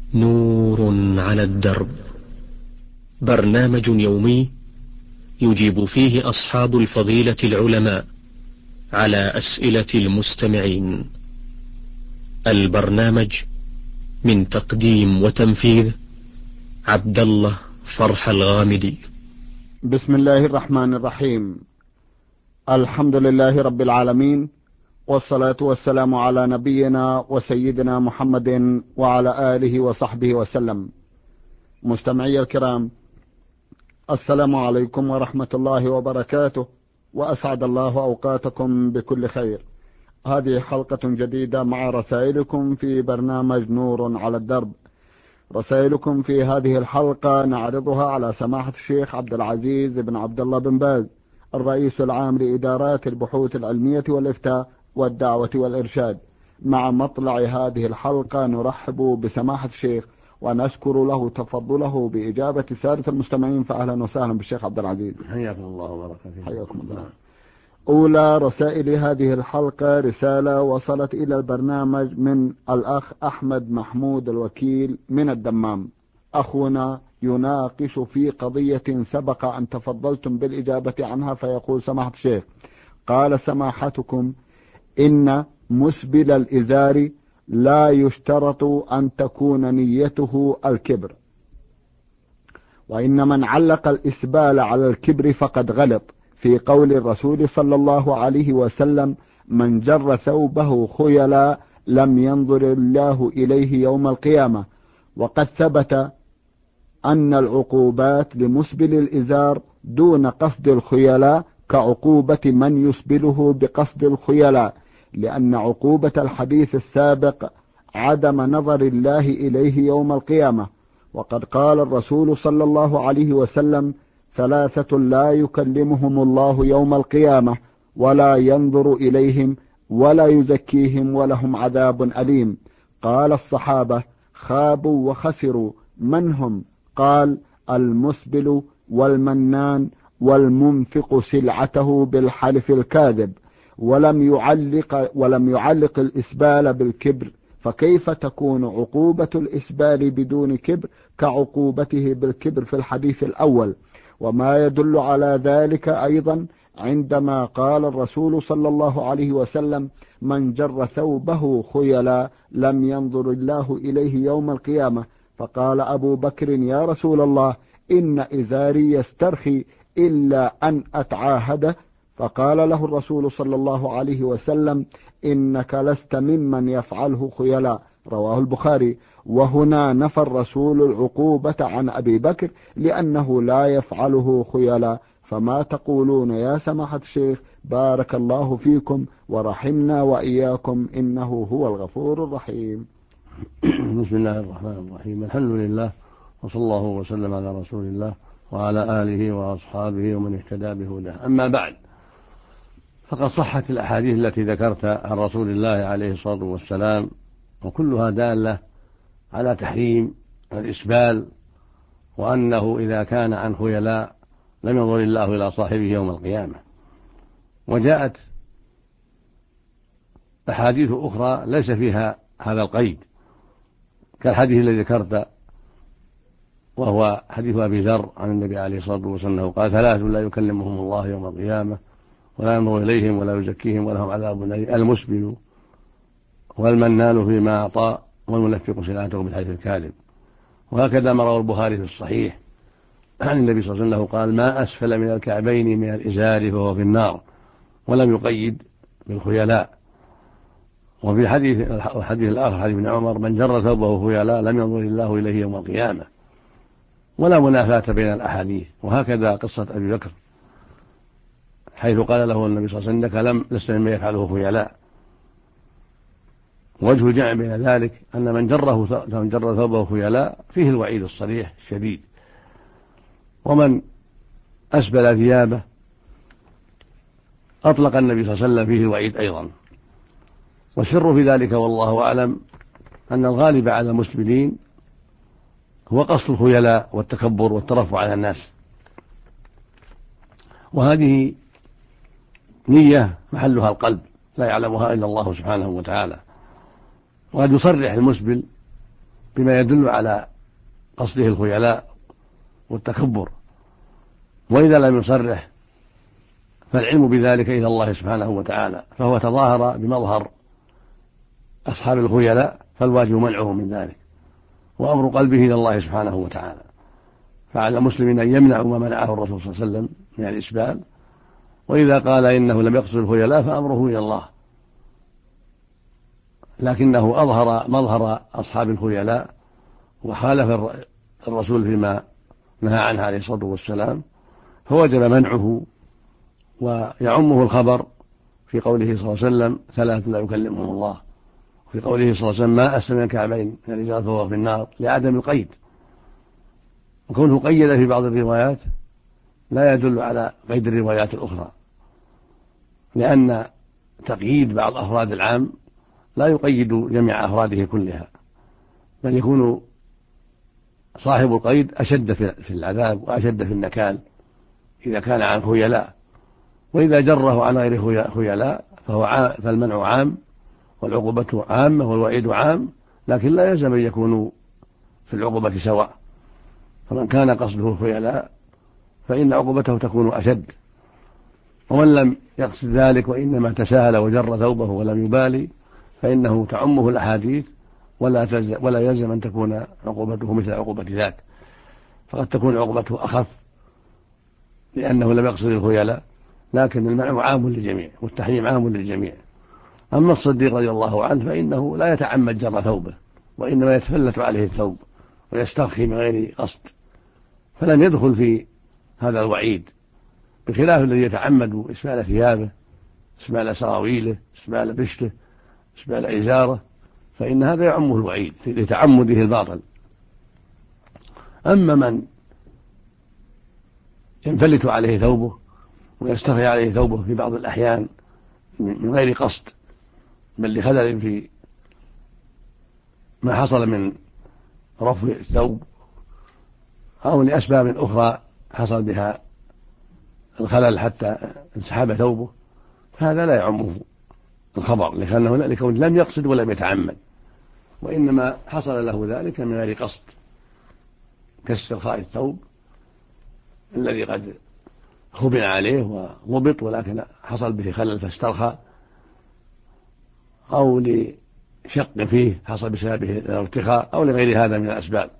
نور على الدرب، برنامج يومي يجيب فيه أصحاب الفضيلة العلماء على أسئلة المستمعين. البرنامج من تقديم وتنفيذ عبد الله فرح الغامدي. بسم الله الرحمن الرحيم. الحمد لله رب العالمين، والصلاة والسلام على نبينا وسيدنا محمد وعلى آله وصحبه وسلم. مستمعي الكرام، السلام عليكم ورحمة الله وبركاته، وأسعد الله أوقاتكم بكل خير. هذه حلقة جديدة مع رسائلكم في برنامج نور على الدرب. رسائلكم في هذه الحلقة نعرضها على سماحة الشيخ عبد العزيز بن عبد الله بن باز، الرئيس العام لإدارات البحوث العلمية والإفتاء والدعوة والإرشاد. مع مطلع هذه الحلقة نرحب بسماحة الشيخ ونشكر له تفضله بإجابة سادة المستمعين، فأهلا وسهلا بالشيخ عبد العزيز. حياكم الله وبارك فيكم. حياكم الله. أولى رسائل هذه الحلقة رسالة وصلت إلى البرنامج من الأخ أحمد محمود الوكيل من الدمام. أخونا يناقش في قضية سبق أن تفضلتم بالإجابة عنها، فيقول سماحة الشيخ: قال سماحتكم إن مسبل الإزار لا يشترط أن تكون نيته الكبر، وإن من علق الإسبال على الكبر فقد غلط في قول الرسول صلى الله عليه وسلم: من جر ثوبه خيلا لم ينظر الله إليه يوم القيامة. وقد ثبت أن العقوبات لمسبل الإزار دون قصد الخيلاء كعقوبة من يسبله بقصد الخيلاء، لأن عقوبة الحديث السابق عدم نظر الله إليه يوم القيامة. وقد قال الرسول صلى الله عليه وسلم: ثلاثة لا يكلمهم الله يوم القيامة ولا ينظر إليهم ولا يزكيهم ولهم عذاب أليم. قال الصحابة: خابوا وخسروا، من هم؟ قال: المسبل والمنان والمنفق سلعته بالحلف الكاذب. ولم يعلق الإسبال بالكبر، فكيف تكون عقوبة الإسبال بدون كبر كعقوبته بالكبر في الحديث الأول؟ وما يدل على ذلك أيضا عندما قال الرسول صلى الله عليه وسلم: من جر ثوبه خيلا لم ينظر الله إليه يوم القيامة. فقال أبو بكر: يا رسول الله، إن إزاري يسترخي إلا أن أتعاهده. فقال له الرسول صلى الله عليه وسلم: إنك لست ممن يفعله خيلا. رواه البخاري. وهنا نفى الرسول العقوبة عن أبي بكر لأنه لا يفعله خيلا. فما تقولون يا سماحة الشيخ؟ بارك الله فيكم ورحمنا وإياكم، إنه هو الغفور الرحيم. بسم الله الرحمن الرحيم. الحمد لله، وصلى الله وسلم على رسول الله وعلى آله وأصحابه ومن اهتدى بهداه. أما بعد، فقد صحت الأحاديث التي ذكرتها عن رسول الله عليه الصلاة والسلام، وكلها دالة على تحريم الإسبال، وأنه إذا كان عن خيلاء لم ينظر الله إلى صاحبه يوم القيامة. وجاءت أحاديث أخرى ليس فيها هذا القيد، كالحديث الذي ذكرت، وهو حديث أبي ذر عن النبي عليه الصلاة والسلام قال: ثلاث لا يكلمهم الله يوم القيامة ولا ينظر إليهم ولا يزكيهم ولهم عذاب أليم: المسبل والمنان فيما أعطى والمنفق سلعته بالحلف الكاذب. وهكذا ما روى البخاري في الصحيح عن النبي صلى الله عليه وسلم قال: ما أسفل من الكعبين من الإزار فهو في النار، ولم يقيد بالخيلاء. وفي الحديث الآخر حديث ابن عمر: من جر ثوبه خيلاء لم ينظر الله إليه يوم القيامة. ولا منافاة بين الأحاديث. وهكذا قصة أبي بكر، حيث قال له النبي صلى الله عليه وسلم: إنك لست مما يفعله خيلاء. وجه الجمع بين ذلك أن من جر ثوبه خيلاء فيه الوعيد الصريح الشديد، ومن أسبل ثيابه أطلق النبي صلى الله عليه وسلم فيه الوعيد أيضا. والسر في ذلك والله أعلم أن الغالب على المسبلين هو قصد الخيلاء والتكبر والترفع على الناس، وهذه نية محلها القلب لا يعلمها إلا الله سبحانه وتعالى. وقد يصرح المسبل بما يدل على قصده الخيلاء والتكبر. وإذا لم يصرح فالعلم بذلك إلى الله سبحانه وتعالى، فهو تظاهر بمظهر أصحاب الخيلاء، فالواجب منعه من ذلك وأمر قلبه إلى الله سبحانه وتعالى. فعلى المسلمين أن يمنعوا ما منعه الرسول صلى الله عليه وسلم من الإسبال، وإذا قال إنه لم يقصد الخيلاء فأمره إلى الله، لكنه أظهر مظهر أصحاب الخيلاء وخالف الرسول فيما نهى عنه عليه الصلاة والسلام، فوجب منعه ويعمه الخبر في قوله صلى الله عليه وسلم: ثلاث لا يكلمهم الله، في قوله صلى الله عليه وسلم: ما أسلم من الكعبين من الرجال فهو في النار، لعدم القيد. وكونه قيد في بعض الروايات لا يدل على قيد الروايات الأخرى، لأن تقييد بعض أفراد العام لا يقيد جميع أفراده كلها، بل يكون صاحب القيد أشد في العذاب وأشد في النكال إذا كان عن خيلاء، وإذا جره عن غير خيلاء فالمنع عام والعقوبة عامة والوعيد عام، لكن لا يلزم أن يكونوا في العقوبة سواء. فمن كان قصده الخيلاء فإن عقوبته تكون أشد، ومن لم يقصد ذلك وإنما تساهل وجر ثوبه ولم يبالي فإنه تعمه الأحاديث ولا يلزم أن تكون عقوبته مثل عقوبة ذاك، فقد تكون عقوبته أخف لأنه لم يقصد الخيلاء، لكن المنع عام للجميع والتحريم عام للجميع. أما الصديق رضي الله عنه فإنه لا يتعمد جر ثوبه، وإنما يتفلت عليه الثوب ويسترخي من غير قصد، فلم يدخل في هذا الوعيد، بخلاف الذي يتعمد إسبال ثيابه، إسبال سراويله، إسبال بشته، إسبال إزاره، فإن هذا يعمه الوعيد لتعمده الباطل. أما من ينفلت عليه ثوبه ويسترخي عليه ثوبه في بعض الأحيان من غير قصد، بل لخلل في ما حصل من رفع الثوب أو لأسباب أخرى حصل بها الخلل حتى انسحب ثوبه، فهذا لا يعمه الخبر لكونه لم يقصد ولم يتعمد، وإنما حصل له ذلك من غير قصد، كاسترخاء الثوب الذي قد خبن عليه وضبط ولكن حصل به خلل فاسترخى، أو لشق فيه حصل بسببه الارتخاء، أو لغير هذا من الأسباب.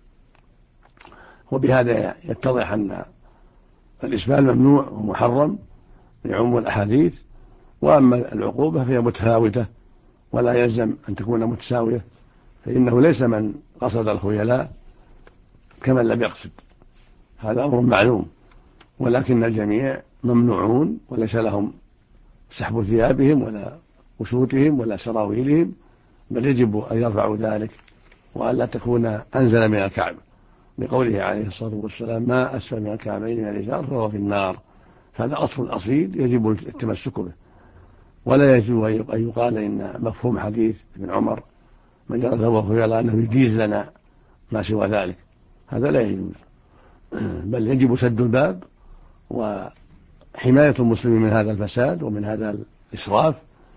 وبهذا يتضح أن الإسبال ممنوع ومحرم لعموم الأحاديث، وأما العقوبة فهي متفاوتة ولا يلزم أن تكون متساوية، فإنه ليس من قصد الخيلاء كمن لم يقصد، هذا أمر معلوم، ولكن الجميع ممنوعون وليس لهم سحب ثيابهم ولا وشوتهم ولا سراويلهم، بل يجب أن يرفعوا ذلك وأن لا تكون أنزل من الكعب، لقوله عليه الصلاة والسلام: ما أسفل من الكعبين من الإزار فهو في النار. فهذا أصل أصيل يجب التمسك به، ولا يجب أن يقال إن مفهوم حديث ابن عمر من جرى ثوبه خيلاء أنه يجيز لنا ما سوى ذلك، هذا لا يجوز، بل يجب سد الباب وحماية المسلمين من هذا الفساد ومن هذا الإسراف،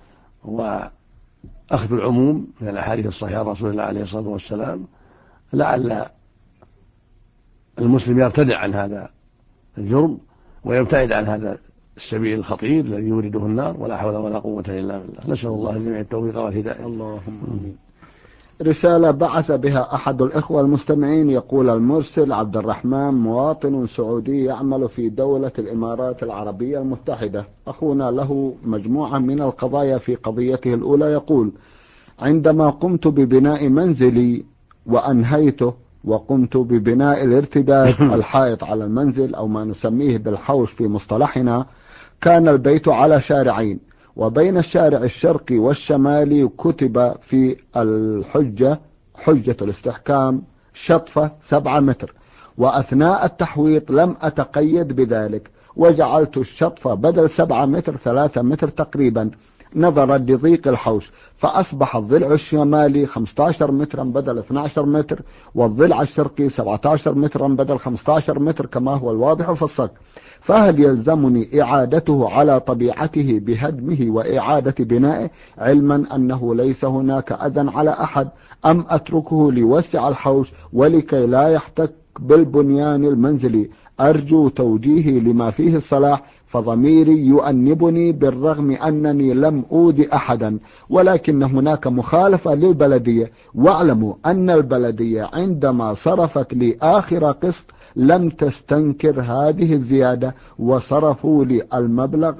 وأخذ العموم من الأحاديث الصحيحة عن رسول الله عليه الصلاة والسلام، لعل المسلم يرتدع عن هذا الجرم ويبتعد عن هذا السبيل الخطير الذي يورده النار، ولا حول ولا قوة إلا بالله. نسأل الله الجميع التوفيق والهداية. اللهم آمين. رسالة بعث بها أحد الإخوة المستمعين، يقول المرسل: عبد الرحمن، مواطن سعودي يعمل في دولة الإمارات العربية المتحدة، أخونا له مجموعة من القضايا في قضيته الأولى. يقول: عندما قمت ببناء منزلي وأنهيته وقمت ببناء الارتداد الحائط على المنزل أو ما نسميه بالحوش في مصطلحنا، كان البيت على شارعين، وبين الشارع الشرقي والشمالي كتب في حجة الاستحكام شطفة 7 متر، وأثناء التحويط لم أتقيد بذلك وجعلت الشطفة بدل 7 متر 3 متر تقريبا. نظرا لضيق الحوش، فأصبح الضلع الشمالي 15 مترا بدل 12 متر، والضلع الشرقي 17 مترا بدل 15 متر كما هو الواضح في الصك. فهل يلزمني إعادته على طبيعته بهدمه وإعادة بنائه، علما أنه ليس هناك أذى على أحد، أم أتركه ليوسع الحوش ولكي لا يحتك بالبنيان المنزلي؟ أرجو توجيهي لما فيه الصلاح، فضميري يؤنبني بالرغم أنني لم أودي أحدا، ولكن هناك مخالفة للبلدية. واعلموا أن البلدية عندما صرفت لي آخر قسط لم تستنكر هذه الزيادة وصرفوا لي المبلغ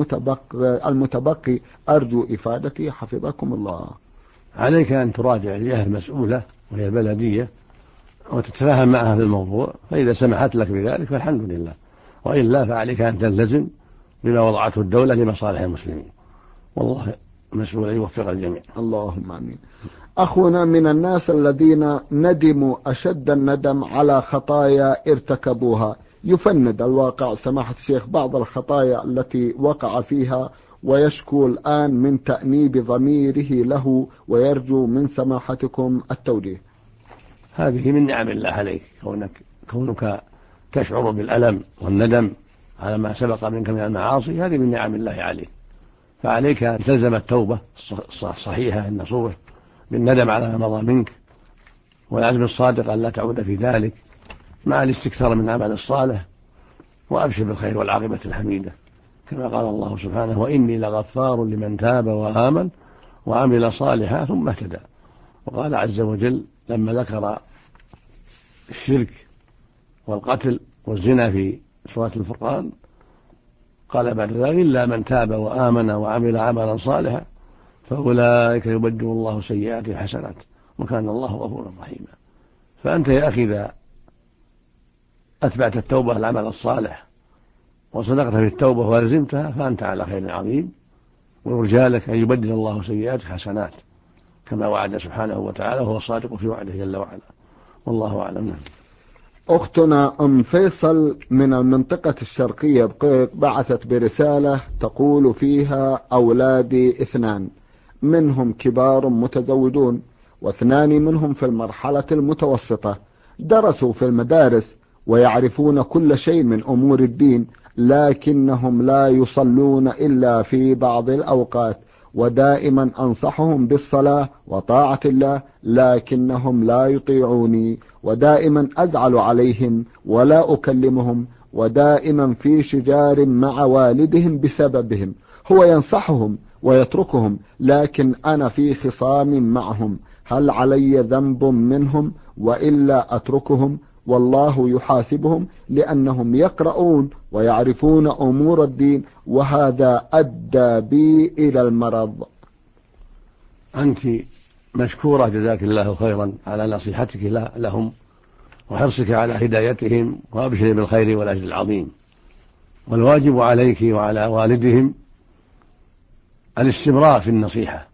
المتبقي. أرجو إفادتي حفظكم الله. عليك أن تراجع الجهة المسؤولة وهي البلدية وتتفاهم معها في الموضوع، فإذا سمحت لك بذلك فالحمد لله، وإلا فعليك أن تلتزم بما وضعته الدولة لمصالح المسلمين، والله مسؤول أن يوفق الجميع. اللهم آمين. أخونا من الناس الذين ندموا أشد الندم على خطايا ارتكبوها، يفند الواقع سماحة الشيخ بعض الخطايا التي وقع فيها، ويشكو الآن من تأنيب ضميره له، ويرجو من سماحتكم التوجيه. هذه من نعم الله عليك، كونك تشعر بالألم والندم على ما سبق منك من المعاصي، هذه من نعم الله عليك، فعليك أن تلزم التوبة الصحيحة النصوح بالندم على ما مضى منك، والعزم الصادق أن لا تعود في ذلك، مع الاستكثار من العمل الصالح، وأبشر بالخير والعاقبة الحميدة، كما قال الله سبحانه: وإني لغفار لمن تاب وآمن وعمل صالحا ثم اهتدى. وقال عز وجل لما ذكر الشرك والقتل والزنا في سورة الفرقان قال بعد ذلك: إلا من تاب وآمن وعمل عملا صالحا فأولئك يبدل الله سيئاتهم حسنات وكان الله غفورا رحيما. فأنت يا أخي إذا أتبعت التوبة العمل الصالح وصدقت في التوبة ولزمتها فأنت على خير عظيم، ويرجى لك أن يبدل الله سيئاتك حسنات كما وعد سبحانه وتعالى، وهو الصادق في وعده جل وعلا، والله أعلم. أختنا أم فيصل من المنطقة الشرقية بعثت برسالة تقول فيها: أولادي 2، منهم كبار متزوجون، و2 منهم في المرحلة المتوسطة، درسوا في المدارس ويعرفون كل شيء من أمور الدين، لكنهم لا يصلون إلا في بعض الأوقات، ودائما أنصحهم بالصلاة وطاعة الله لكنهم لا يطيعوني، ودائما أزعل عليهم ولا أكلمهم، ودائما في شجار مع والدهم بسببهم. هو ينصحهم ويتركهم، لكن أنا في خصام معهم. هل علي ذنب منهم وإلا أتركهم؟ والله يحاسبهم لأنهم يقرؤون ويعرفون أمور الدين، وهذا أدى بي إلى المرض. أنت مشكورة جزاك الله خيرا على نصيحتك لهم وحرصك على هدايتهم، وأبشر بالخير والأجر العظيم. والواجب عليك وعلى والدهم الاستمرار في النصيحة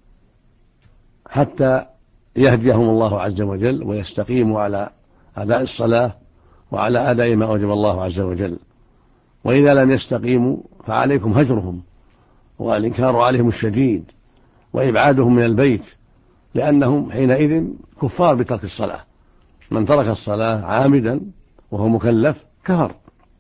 حتى يهديهم الله عز وجل ويستقيموا على أداء الصلاة وعلى أداء ما أوجب الله عز وجل. وإذا لم يستقيموا فعليكم هجرهم والإنكار عليهم الشديد وإبعادهم من البيت، لأنهم حينئذ كفار بترك الصلاة. من ترك الصلاة عامدا وهو مكلف كفر.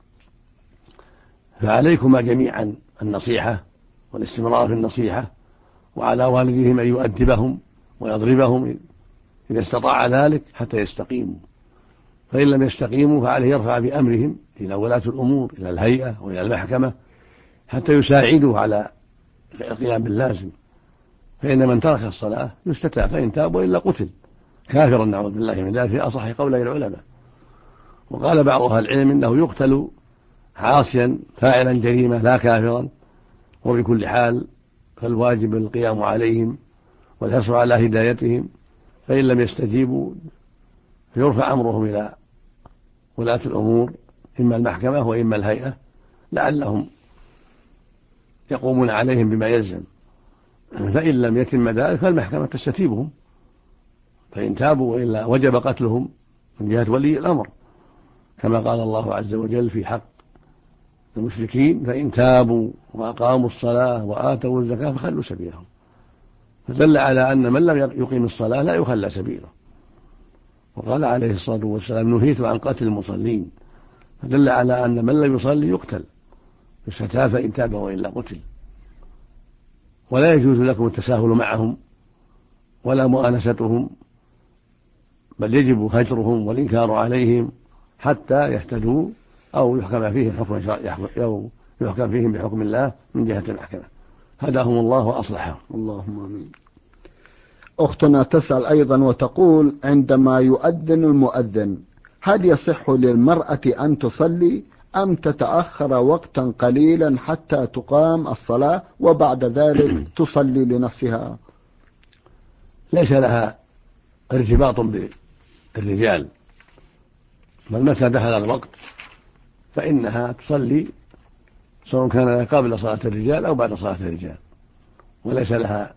فعليكما جميعا النصيحة والاستمرار في النصيحة، وعلى والديهم أن يؤدبهم ويضربهم إذا استطاع ذلك حتى يستقيموا، فإن لم يستقيموا فعليه يرفع بأمرهم إلى ولاة الأمور، إلى الهيئة وإلى المحكمة، حتى يساعدوا على القيام باللازم. فإن من ترك الصلاة يستتاب، فإن تاب وإلا قتل كافرا نعوذ بالله من ذلك في أصح قولي العلماء. وقال بعض أهل العلم إنه يقتل عاصيا فاعلا جريمة لا كافرا. وبكل حال فالواجب القيام عليهم والحرص على هدايتهم، فإن لم يستجيبوا فيرفع أمرهم إلى ولاة الأمور، إما المحكمة وإما الهيئة، لعلهم يقومون عليهم بما يلزم. فإن لم يتم ذلك فالمحكمة تستتيبهم، فإن تابوا وإلا وجب قتلهم من جهة ولي الأمر، كما قال الله عز وجل في حق المشركين فإن تابوا وأقاموا الصلاة وآتوا الزكاة فخلوا سبيلهم. فدل على أن من لم يقيم الصلاة لا يخلى سبيله. وقال عليه الصلاة والسلام نهيت عن قتل المصلين، فدل على أن من لم يصلي يقتل يستتاب فإن تاب وإلا قتل. ولا يجوز لكم التساهل معهم ولا مؤانستهم، بل يجب هجرهم والإنكار عليهم حتى يهتدوا أو يحكم فيهم بحكم الله من جهة المحكمة. هداهم الله وأصلحهم. اللهم آمين. أختنا تسأل أيضا وتقول: عندما يؤذن المؤذن هل يصح للمرأة أن تصلي أم تتأخر وقتا قليلا حتى تقام الصلاة وبعد ذلك تصلي لنفسها؟ ليس لها ارتباط بالرجال، بل متى دخل الوقت فإنها تصلي سواء كان قبل صلاة الرجال أو بعد صلاة الرجال، وليس لها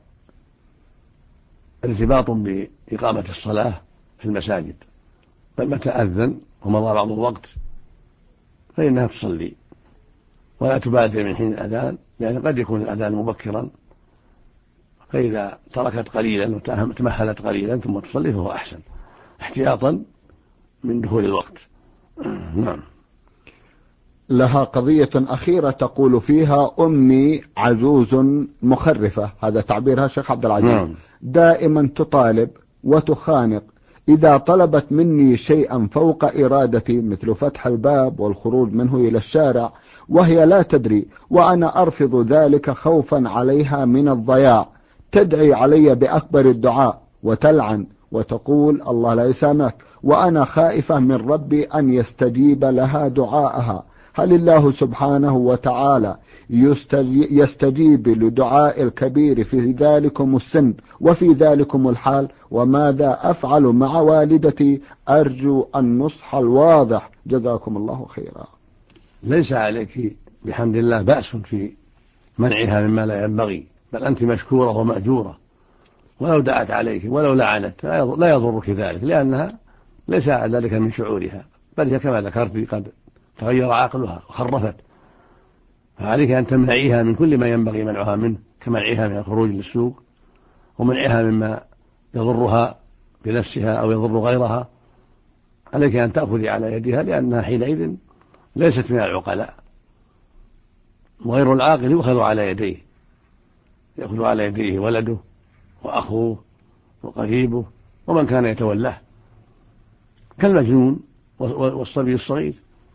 ارتباط بإقامة الصلاة في المساجد، بل متى أذن ومضى بعض الوقت فإنها تصلي ولا تبادر من حين الأذان، لأن قد يكون الأذان مبكرا، فإذا تركت قليلا وتمهلت قليلا ثم تصلي فهو أحسن احتياطا من دخول الوقت. نعم. لها قضية أخيرة تقول فيها: أمي عجوز مخرفة، هذا تعبيرها شيخ عبد العزيز. نعم. دائما تطالب وتخانق، إذا طلبت مني شيئا فوق إرادتي مثل فتح الباب والخروج منه إلى الشارع وهي لا تدري، وأنا أرفض ذلك خوفا عليها من الضياع، تدعي علي بأكبر الدعاء وتلعن وتقول الله لا يسامحك، وأنا خائفة من ربي أن يستجيب لها دعاءها. هل الله سبحانه وتعالى يستجيب لدعاء الكبير في ذلكم السن وفي ذلكم الحال؟ وماذا أفعل مع والدتي؟ أرجو النصح الواضح، جزاكم الله خيرا. ليس عليك بحمد الله بأس في منعها مما لا ينبغي، بل أنت مشكورة ومأجورة، ولو دعت عليك ولو لعنت لا يضرك ذلك، لأنها ليس ذلك من شعورها، بل هي كما ذكرت قد تغير عقلها وخرفت، فعليك أن تمنعيها من كل ما ينبغي منعها منه، كمنعها من الخروج للسوق ومنعها مما يضرها بنفسها أو يضر غيرها. عليك أن تأخذي على يدها، لأنها حينئذ ليست من العقلاء، وغير العاقل يؤخذ على يديه، يأخذ على يديه ولده وأخوه وقريبه ومن كان يتولاه كالمجنون والصبي الصغير.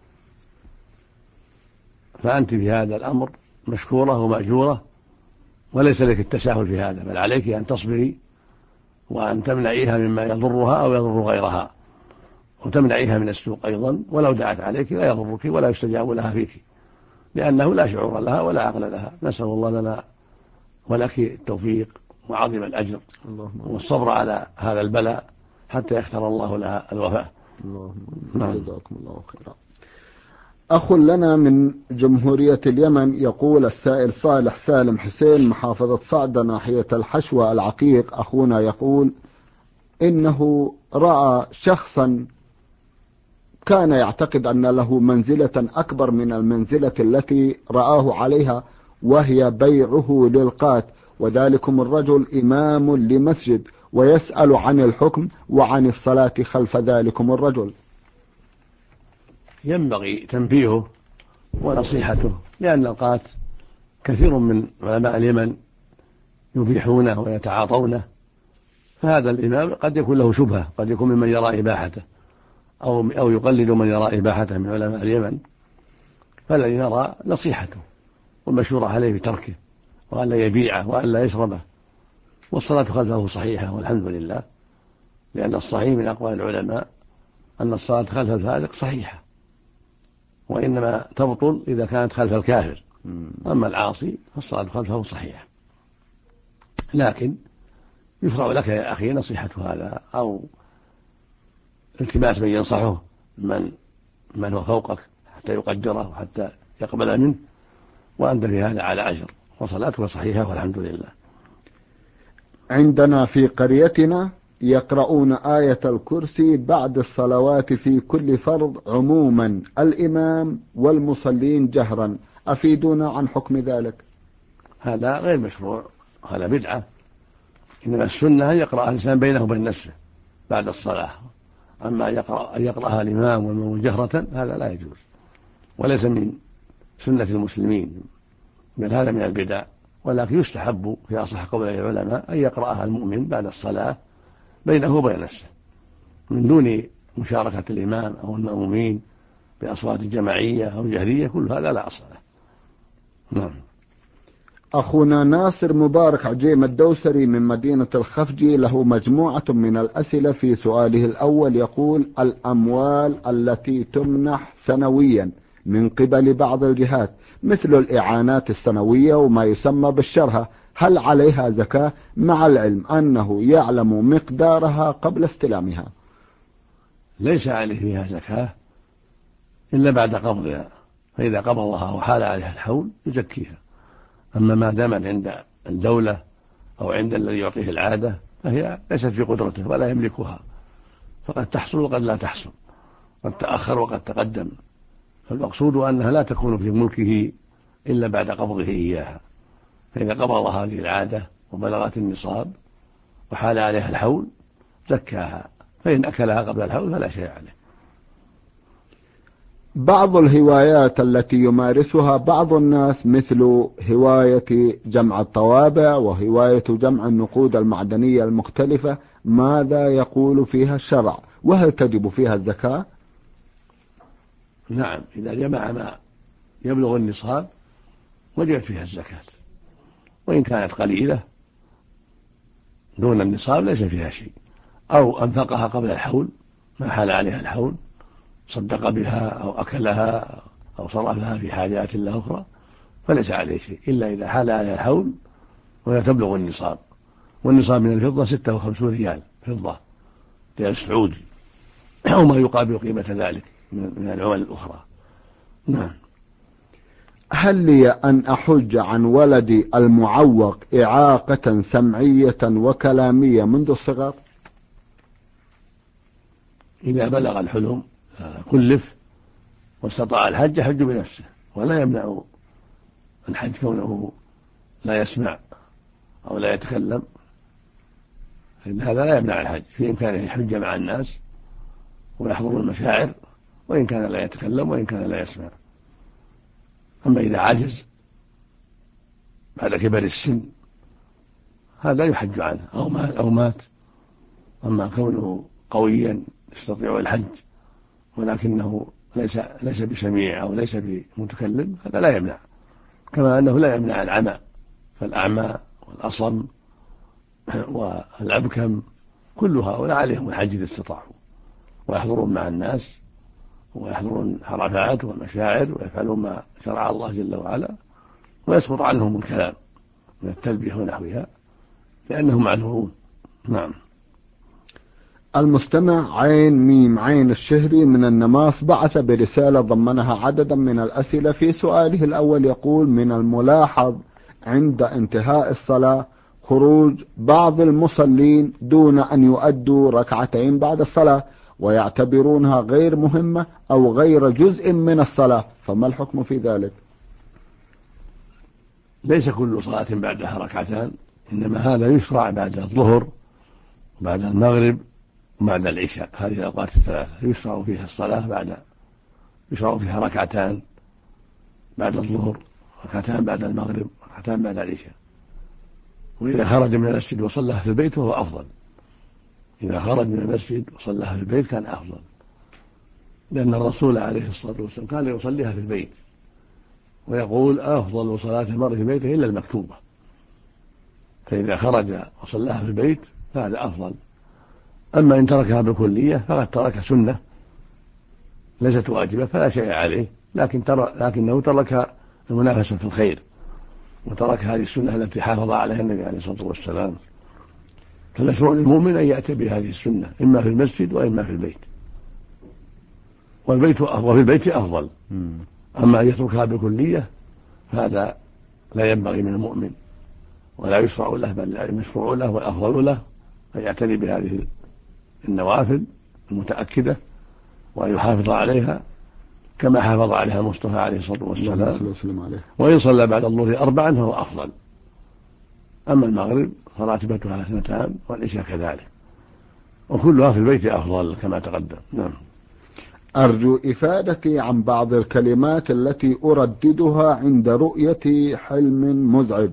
فأنت في هذا الأمر مشكورة ومأجورة، وليس لك التساهل في هذا، بل عليك أن تصبري وأن تمنعيها مما يضرها أو يضر غيرها، وتمنعيها من السوق أيضا، ولو دعت عليك لا يضرك ولا يستجاب لها فيك، لأنه لا شعور لها ولا عقل لها. نسأل الله لنا ولك التوفيق وعظيم الأجر والصبر على هذا البلاء حتى يختار الله لها الوفاة. جزاكم الله خيرا. أخ لنا من جمهورية اليمن يقول السائل صالح سالم حسين محافظة صعدة ناحية الحشوة العقيق، أخونا يقول إنه رأى شخصا كان يعتقد أن له منزلة أكبر من المنزلة التي رآه عليها، وهي بيعه للقات، وذلكم الرجل إمام لمسجد ويسأل عن الحكم وعن الصلاة خلف ذلكم الرجل. ينبغي تنبيهه ونصيحته، لأن القات كثير من علماء اليمن يبيحونه ويتعاطونه، فهذا الإمام قد يكون له شبهة، قد يكون ممن يرى إباحته أو يقلد من يرى إباحته من علماء اليمن، فالذي نرى نصيحته والمشورة عليه بتركه وأن لا يبيعه وأن لا يشربه، والصلاة خلفه صحيحة والحمد لله، لأن الصحيح من أقوال العلماء أن الصلاة خلف الفاسق صحيحة، وإنما تبطل إذا كانت خلف الكافر، أما العاصي فالصلاة خلفه صحيحة. لكن يشرع لك يا أخي نصيحة هذا أو التماس من ينصحه من هو فوقك حتى يقدره وحتى يقبل منه، وأنت في هذا على أجر وصلاته صحيحة والحمد لله. عندنا في قريتنا يقرؤون آية الكرسي بعد الصلوات في كل فرض عموما، الإمام والمصلين جهرا، أفيدونا عن حكم ذلك. هذا غير مشروع، هذا بدعة. إنما السنة أن يقرأ الإنسان بينه وبين نفسه بعد الصلاة. أما أن يقرأها الإمام والمأموم جهرة هذا لا يجوز، وليس من سنة المسلمين، بل هذا من البدع. ولكن يستحب في أصح قول العلماء أن يقرأها المؤمن بعد الصلاة بينه وبين نفسه من دون مشاركة الإمام أو المأمومين بأصوات جماعية أو جهرية، كل هذا لا أصل له. نعم. أخونا ناصر مبارك عجيم الدوسري من مدينة الخفجي له مجموعة من الأسئلة. في سؤاله الأول يقول: الأموال التي تمنح سنويا من قبل بعض الجهات مثل الإعانات السنوية وما يسمى بالشرهة، هل عليها زكاة، مع العلم أنه يعلم مقدارها قبل استلامها؟ ليس عليه فيها زكاة إلا بعد قبضها، فإذا قبضها وحال عليها الحول يزكيها. أما ما دامت عند الدولة أو عند الذي يعطيه العادة فهي ليست في قدرته ولا يملكها، فقد تحصل وقد لا تحصل، قد تأخر وقد تقدم. فالمقصود أنها لا تكون في ملكه إلا بعد قبضه إياها. فإذا قبض هذه العادة وبلغت النصاب وحال عليها الحول زكاها، فإن أكلها قبل الحول فلا شيء عليه. بعض الهوايات التي يمارسها بعض الناس مثل هواية جمع الطوابع وهواية جمع النقود المعدنية المختلفة، ماذا يقول فيها الشرع، وهل تجب فيها الزكاة؟ نعم، إذا جمع ما يبلغ النصاب وجبت فيها الزكاة، وإن كانت قليلة دون النصاب ليس فيها شيء، أو أنفقها قبل الحول ما حال عليها الحول، صدق بها أو أكلها أو صرفها في حاجات له أخرى، فليس عليه شيء إلا إذا حال عليها الحول وهي تبلغ النصاب. والنصاب من الفضة 56 ريال فضة، ريال سعودي، أو ما يقابل قيمة ذلك من العمل الأخرى. نعم. هل لي أن أحج عن ولدي المعوق إعاقة سمعية وكلامية منذ الصغر؟ إذا بلغ الحلم كلف واستطاع الحج حج بنفسه، ولا يمنع الحج كونه لا يسمع أو لا يتكلم، فإن هذا لا يمنع الحج. في إمكانه يحج مع الناس ويحضر المشاعر وإن كان لا يتكلم وإن كان لا يسمع. أما إذا عجز بعد كبر السن هذا يحج عنه أو مات. أما كونه قويا يستطيع الحج ولكنه ليس بسميع أو ليس بمتكلم هذا لا يمنع، كما أنه لا يمنع العمى، فالأعمى والأصم والأبكم كل هؤلاء عليهم الحج إذا استطاعوا، ويحضرون مع الناس ويحضرون الحركات والمشاعر ويفعلون ما شرع الله جل وعلا، ويسقط عنهم الكلام من التلبية ونحوها لأنهم معذورون. نعم. المستمع عين ميم عين الشهري من النماص بعث برسالة ضمنها عددا من الأسئلة. في سؤاله الأول يقول: من الملاحظ عند انتهاء الصلاة خروج بعض المصلين دون أن يؤدوا ركعتين بعد الصلاة ويعتبرونها غير مهمة أو غير جزء من الصلاة، فما الحكم في ذلك؟ ليس كل صلاة بعدها ركعتان، إنما هذا يشرع بعد الظهر وبعد المغرب وبعد العشاء، هذه الأوقات الثلاثة يشرع فيها الصلاة يشرع فيها ركعتان بعد الظهر، ركعتان بعد المغرب، ركعتان بعد العشاء. وإذا خرج من المسجد وصلىها في البيت فهو أفضل. إذا خرج من المسجد وصلىها في البيت كان أفضل، لأن الرسول عليه الصلاة والسلام كان يصليها في البيت ويقول: أفضل صلاة المرء في بيته إلا المكتوبة. فإذا خرج وصلىها في البيت فهذا أفضل. أما إن تركها بالكلية فقد ترك سنة ليست واجبة فلا شيء عليه، لكنه ترك المنافسة في الخير وترك هذه السنة التي حافظ عليها النبي عليه الصلاة والسلام. فالمشروع للمؤمن أن يأتي بهذه السنة إما في المسجد وإما في البيت، وفي البيت أفضل. أما أن يتركها بالكلية فهذا لا ينبغي من المؤمن ولا يشرع له، بل المشروع له والأفضل له فيعتني بهذه النوافل المتأكدة وأن يحافظ عليها كما حافظ عليها المصطفى عليه الصلاة والسلام. وإن صلى بعد الظهر 4 فهو أفضل. أما المغرب فراتبتها 2 والعشاء كذلك، وكلها في البيت أفضل كما تقدم. نعم. أرجو إفادتي عن بعض الكلمات التي أرددها عند رؤية حلم مزعج.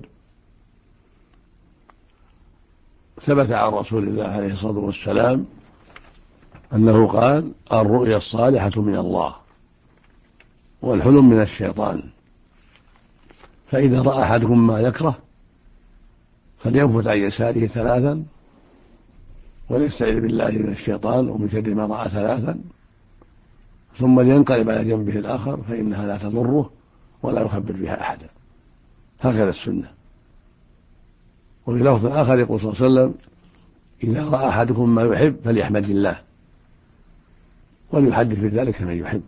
ثبت عن رسول الله عليه الصلاة والسلام أنه قال: الرؤيا الصالحة من الله والحلم من الشيطان، فإذا رأى أحدكم ما يكره فلينفث عن يساره 3 وليستعذ بالله من الشيطان ومن شر ما رأى 3 ثم لينقلب على جنبه الآخر فإنها لا تضره ولا يخبر بها أحدا. هكذا السنة. وفي لفظ آخر يقول صلى الله عليه وسلم: إذا رأى أحدكم ما يحب فليحمد الله وليحدث بذلك من يحب،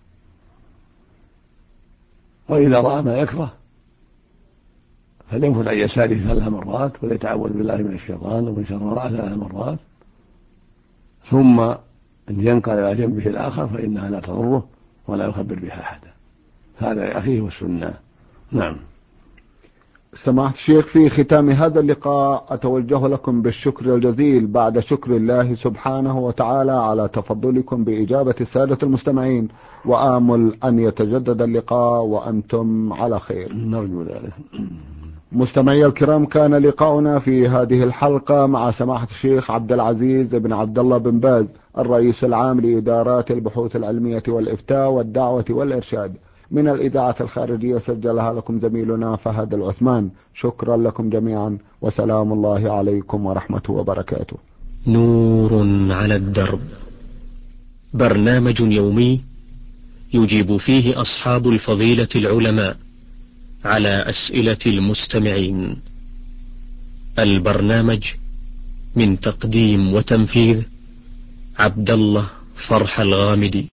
وإذا رأى ما يكره فلينفث عن يساره 3 مرات وليتعوذ بالله من الشيطان ومن شر ما رأى 3 مرات ثم لينقلب على جنبه الآخر فإنها لا تضره ولا يخبر بها أحدا. هذا يا أخي هو السنة. نعم. سماحة الشيخ، في ختام هذا اللقاء أتوجه لكم بالشكر الجزيل بعد شكر الله سبحانه وتعالى على تفضلكم بإجابة السادة المستمعين، وآمل أن يتجدد اللقاء وأنتم على خير. نرجو ذلك. مستمعي الكرام، كان لقاؤنا في هذه الحلقة مع سماحة الشيخ عبد العزيز بن عبد الله بن باز، الرئيس العام لإدارات البحوث العلمية والإفتاء والدعوة والإرشاد، من الإذاعة الخارجية، سجلها لكم زميلنا فهد العثمان. شكرا لكم جميعا، وسلام الله عليكم ورحمته وبركاته. نور على الدرب، برنامج يومي يجيب فيه أصحاب الفضيلة العلماء على أسئلة المستمعين. البرنامج من تقديم وتنفيذ عبد الله فرح الغامدي.